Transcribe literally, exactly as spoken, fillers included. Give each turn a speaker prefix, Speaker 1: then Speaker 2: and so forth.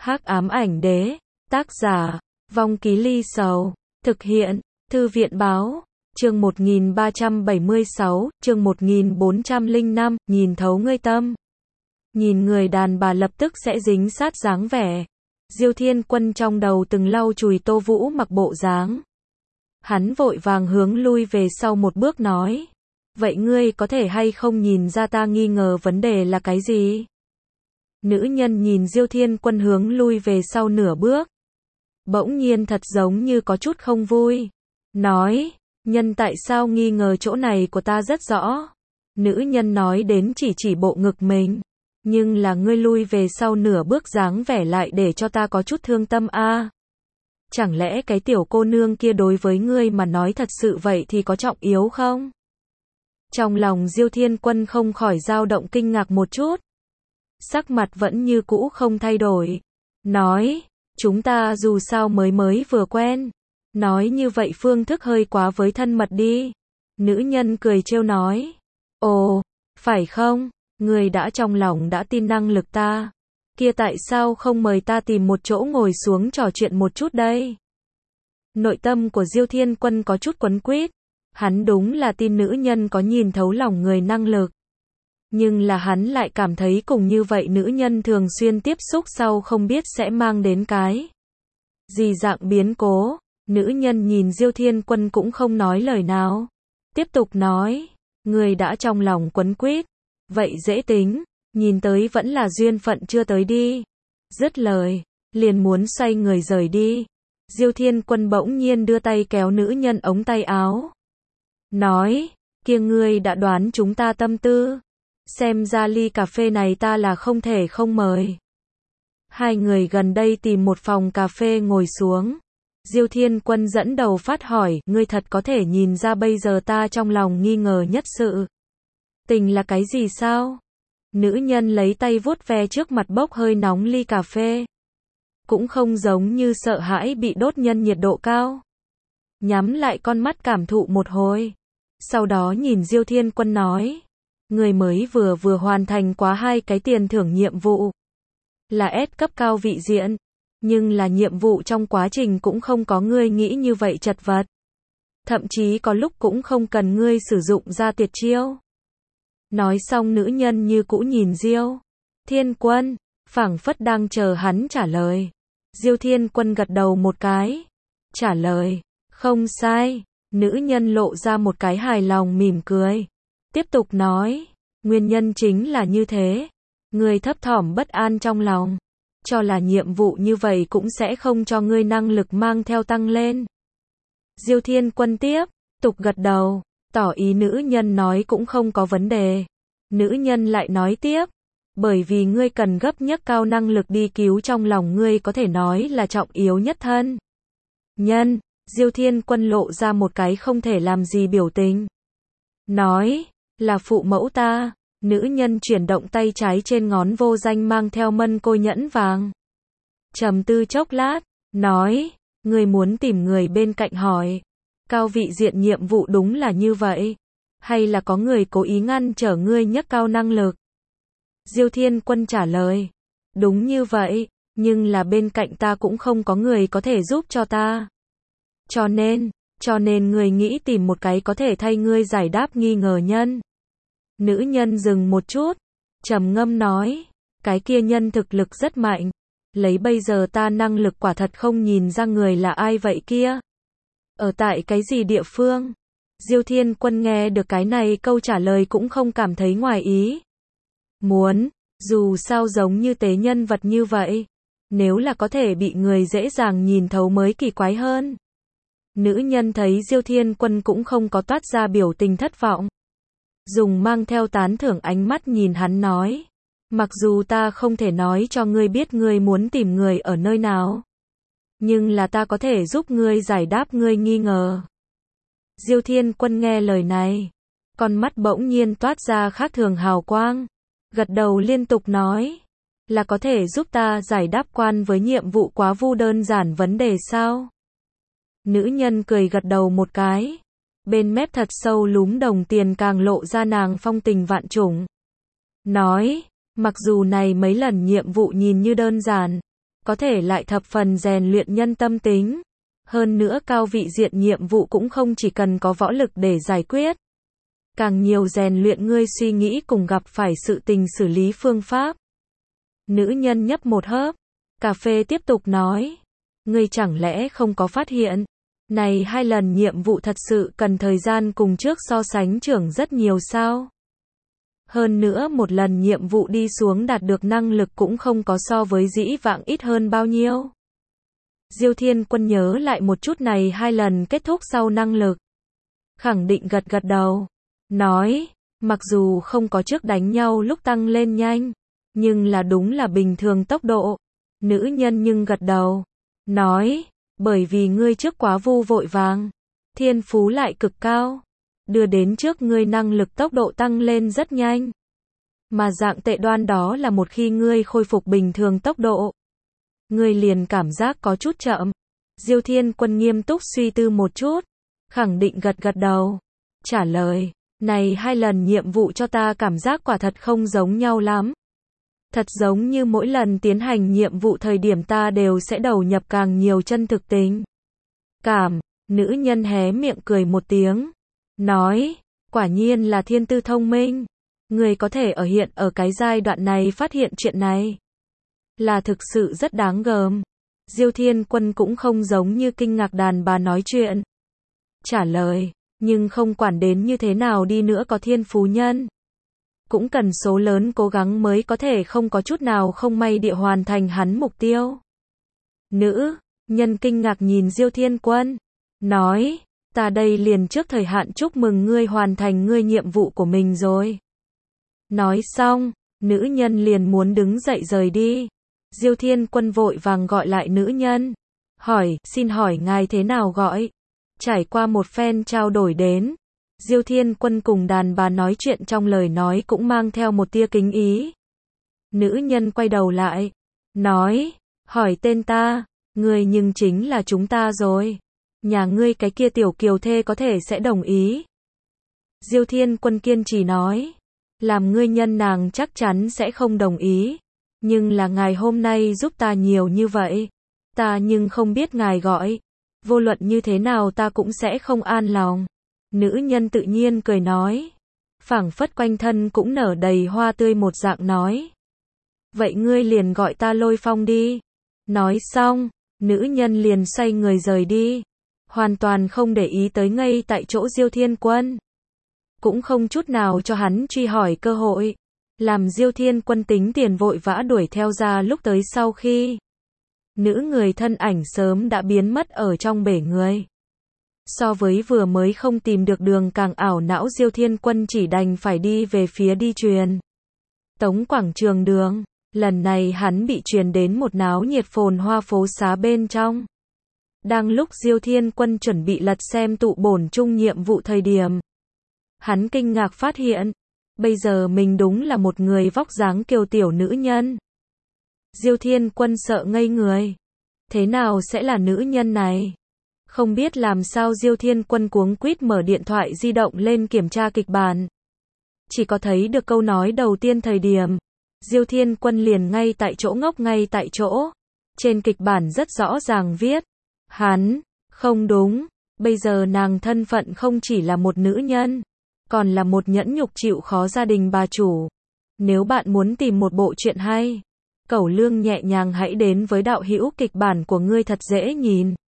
Speaker 1: Hắc ám ảnh đế, tác giả, Vong Ký Ly Sầu, thực hiện, Thư viện báo, chương một nghìn ba trăm bảy mươi sáu, chương một nghìn bốn trăm lẻ năm, nhìn thấu ngươi tâm. Nhìn người đàn bà lập tức sẽ dính sát dáng vẻ. Diêu Thiên Quân trong đầu từng lau chùi Tô Vũ mặc bộ dáng. Hắn vội vàng hướng lui về sau một bước nói. Vậy ngươi có thể hay không nhìn ra ta nghi ngờ vấn đề là cái gì? Nữ nhân nhìn Diêu Thiên Quân hướng lui về sau nửa bước. Bỗng nhiên thật giống như có chút không vui. Nói, nhân tại sao nghi ngờ chỗ này của ta rất rõ. Nữ nhân nói đến chỉ chỉ bộ ngực mình. Nhưng là ngươi lui về sau nửa bước dáng vẻ lại để cho ta có chút thương tâm a. À. Chẳng lẽ cái tiểu cô nương kia đối với ngươi mà nói thật sự vậy thì có trọng yếu không? Trong lòng Diêu Thiên Quân không khỏi dao động kinh ngạc một chút. Sắc mặt vẫn như cũ không thay đổi. Nói, chúng ta dù sao mới mới vừa quen. Nói như vậy phương thức hơi quá với thân mật đi. Nữ nhân cười trêu nói. Ồ, phải không? Người đã trong lòng đã tin năng lực ta. Kia tại sao không mời ta tìm một chỗ ngồi xuống trò chuyện một chút đây? Nội tâm của Diêu Thiên Quân có chút quấn quýt. Hắn đúng là tin nữ nhân có nhìn thấu lòng người năng lực. Nhưng là hắn lại cảm thấy cùng như vậy nữ nhân thường xuyên tiếp xúc sau không biết sẽ mang đến cái gì dạng biến cố. Nữ nhân nhìn Diêu Thiên Quân cũng không nói lời nào. Tiếp tục nói, người đã trong lòng quấn quýt. Vậy dễ tính, nhìn tới vẫn là duyên phận chưa tới đi. Dứt lời, liền muốn xoay người rời đi. Diêu Thiên Quân bỗng nhiên đưa tay kéo nữ nhân ống tay áo. Nói, kia ngươi đã đoán chúng ta tâm tư. Xem ra ly cà phê này ta là không thể không mời. Hai người gần đây tìm một phòng cà phê ngồi xuống. Diêu Thiên Quân dẫn đầu phát hỏi, ngươi thật có thể nhìn ra bây giờ ta trong lòng nghi ngờ nhất sự tình là cái gì sao? Nữ nhân lấy tay vuốt ve trước mặt bốc hơi nóng ly cà phê. Cũng không giống như sợ hãi bị đốt nhân nhiệt độ cao. Nhắm lại con mắt cảm thụ một hồi. Sau đó nhìn Diêu Thiên Quân nói. Người mới vừa vừa hoàn thành quá hai cái tiền thưởng nhiệm vụ. Là S cấp cao vị diện. Nhưng là nhiệm vụ trong quá trình cũng không có ngươi nghĩ như vậy chật vật. Thậm chí có lúc cũng không cần ngươi sử dụng ra tuyệt chiêu. Nói xong nữ nhân như cũ nhìn Diêu Thiên Quân, phảng phất đang chờ hắn trả lời. Diêu Thiên Quân gật đầu một cái. Trả lời, không sai. Nữ nhân lộ ra một cái hài lòng mỉm cười. Tiếp tục nói, nguyên nhân chính là như thế. Ngươi thấp thỏm bất an trong lòng. Cho là nhiệm vụ như vậy cũng sẽ không cho ngươi năng lực mang theo tăng lên. Diêu Thiên Quân tiếp tục gật đầu, tỏ ý nữ nhân nói cũng không có vấn đề. Nữ nhân lại nói tiếp, bởi vì ngươi cần gấp nhất cao năng lực đi cứu trong lòng ngươi có thể nói là trọng yếu nhất thân nhân. Diêu Thiên Quân lộ ra một cái không thể làm gì biểu tình. Nói, là phụ mẫu ta. Nữ nhân chuyển động tay trái trên ngón vô danh mang theo mân côi nhẫn vàng. Trầm tư chốc lát, nói, ngươi muốn tìm người bên cạnh hỏi. Cao vị diện nhiệm vụ đúng là như vậy. Hay là có người cố ý ngăn trở ngươi nhấc cao năng lực? Diêu Thiên Quân trả lời. Đúng như vậy, nhưng là bên cạnh ta cũng không có người có thể giúp cho ta. Cho nên, cho nên ngươi nghĩ tìm một cái có thể thay ngươi giải đáp nghi ngờ nhân. Nữ nhân dừng một chút, trầm ngâm nói, cái kia nhân thực lực rất mạnh. Lấy bây giờ ta năng lực quả thật không nhìn ra người là ai vậy kia. Ở tại cái gì địa phương? Diêu Thiên Quân nghe được cái này câu trả lời cũng không cảm thấy ngoài ý. Muốn, dù sao giống như tế nhân vật như vậy. Nếu là có thể bị người dễ dàng nhìn thấu mới kỳ quái hơn. Nữ nhân thấy Diêu Thiên Quân cũng không có toát ra biểu tình thất vọng. Dùng mang theo tán thưởng ánh mắt nhìn hắn nói. Mặc dù ta không thể nói cho ngươi biết ngươi muốn tìm người ở nơi nào. Nhưng là ta có thể giúp ngươi giải đáp ngươi nghi ngờ. Diêu Thiên Quân nghe lời này. Con mắt bỗng nhiên toát ra khác thường hào quang. Gật đầu liên tục nói. Là có thể giúp ta giải đáp quan với nhiệm vụ quá vu đơn giản vấn đề sao? Nữ nhân cười gật đầu một cái. Bên mép thật sâu lúm đồng tiền càng lộ ra nàng phong tình vạn trùng. Nói, mặc dù này mấy lần nhiệm vụ nhìn như đơn giản, có thể lại thập phần rèn luyện nhân tâm tính. Hơn nữa cao vị diện nhiệm vụ cũng không chỉ cần có võ lực để giải quyết. Càng nhiều rèn luyện ngươi suy nghĩ cùng gặp phải sự tình xử lý phương pháp. Nữ nhân nhấp một hớp. Cà phê tiếp tục nói. Ngươi chẳng lẽ không có phát hiện. Này hai lần nhiệm vụ thật sự cần thời gian cùng trước so sánh trưởng rất nhiều sao? Hơn nữa một lần nhiệm vụ đi xuống đạt được năng lực cũng không có so với dĩ vãng ít hơn bao nhiêu. Diêu Thiên Quân nhớ lại một chút này hai lần kết thúc sau năng lực. Khẳng định gật gật đầu. Nói, mặc dù không có trước đánh nhau lúc tăng lên nhanh, nhưng là đúng là bình thường tốc độ. Nữ nhân nhưng gật đầu. Nói, bởi vì ngươi trước quá vu vội vàng, thiên phú lại cực cao, đưa đến trước ngươi năng lực tốc độ tăng lên rất nhanh. Mà dạng tệ đoan đó là một khi ngươi khôi phục bình thường tốc độ, ngươi liền cảm giác có chút chậm. Diêu Thiên Quân nghiêm túc suy tư một chút, khẳng định gật gật đầu, trả lời, này hai lần nhiệm vụ cho ta cảm giác quả thật không giống nhau lắm. Thật giống như mỗi lần tiến hành nhiệm vụ thời điểm ta đều sẽ đầu nhập càng nhiều chân thực tình cảm. Nữ nhân hé miệng cười một tiếng, nói, quả nhiên là thiên tư thông minh. Người có thể ở hiện ở cái giai đoạn này phát hiện chuyện này, là thực sự rất đáng gờm. Diêu Thiên Quân cũng không giống như kinh ngạc đàn bà nói chuyện. Trả lời, nhưng không quản đến như thế nào đi nữa có thiên phú nhân, cũng cần số lớn cố gắng mới có thể không có chút nào không may địa hoàn thành hắn mục tiêu. Nữ nhân kinh ngạc nhìn Diêu Thiên Quân, nói, ta đây liền trước thời hạn chúc mừng ngươi hoàn thành ngươi nhiệm vụ của mình rồi. Nói xong, nữ nhân liền muốn đứng dậy rời đi. Diêu Thiên Quân vội vàng gọi lại nữ nhân, hỏi, xin hỏi ngài thế nào gọi? Trải qua một phen trao đổi đến, Diêu Thiên Quân cùng đàn bà nói chuyện trong lời nói cũng mang theo một tia kính ý. Nữ nhân quay đầu lại, nói, hỏi tên ta, ngươi nhưng chính là chúng ta rồi. Nhà ngươi cái kia tiểu kiều thê có thể sẽ đồng ý. Diêu Thiên Quân kiên trì nói, làm ngươi nhân nàng chắc chắn sẽ không đồng ý. Nhưng là ngài hôm nay giúp ta nhiều như vậy, ta nhưng không biết ngài gọi. Vô luận như thế nào ta cũng sẽ không an lòng. Nữ nhân tự nhiên cười nói, phảng phất quanh thân cũng nở đầy hoa tươi một dạng nói. Vậy ngươi liền gọi ta Lôi Phong đi. Nói xong, nữ nhân liền xoay người rời đi, hoàn toàn không để ý tới ngay tại chỗ Diêu Thiên Quân. Cũng không chút nào cho hắn truy hỏi cơ hội, làm Diêu Thiên Quân tính tiền vội vã đuổi theo ra lúc tới sau khi. Nữ người thân ảnh sớm đã biến mất ở trong bể người. So với vừa mới không tìm được đường càng ảo não Diêu Thiên Quân chỉ đành phải đi về phía đi truyền tống quảng trường đường. Lần này hắn bị truyền đến một náo nhiệt phồn hoa phố xá bên trong. Đang lúc Diêu Thiên Quân chuẩn bị lật xem tụ bổn chung nhiệm vụ thời điểm, hắn kinh ngạc phát hiện, bây giờ mình đúng là một người vóc dáng kiều tiểu nữ nhân. Diêu Thiên Quân sợ ngây người. Thế nào sẽ là nữ nhân này? Không biết làm sao Diêu Thiên Quân cuống quýt mở điện thoại di động lên kiểm tra kịch bản. Chỉ có thấy được câu nói đầu tiên thời điểm, Diêu Thiên Quân liền ngay tại chỗ ngốc ngay tại chỗ. Trên kịch bản rất rõ ràng viết, hắn, không đúng, bây giờ nàng thân phận không chỉ là một nữ nhân, còn là một nhẫn nhục chịu khó gia đình bà chủ. Nếu bạn muốn tìm một bộ truyện hay, cẩu lương nhẹ nhàng hãy đến với đạo hữu kịch bản của ngươi thật dễ nhìn.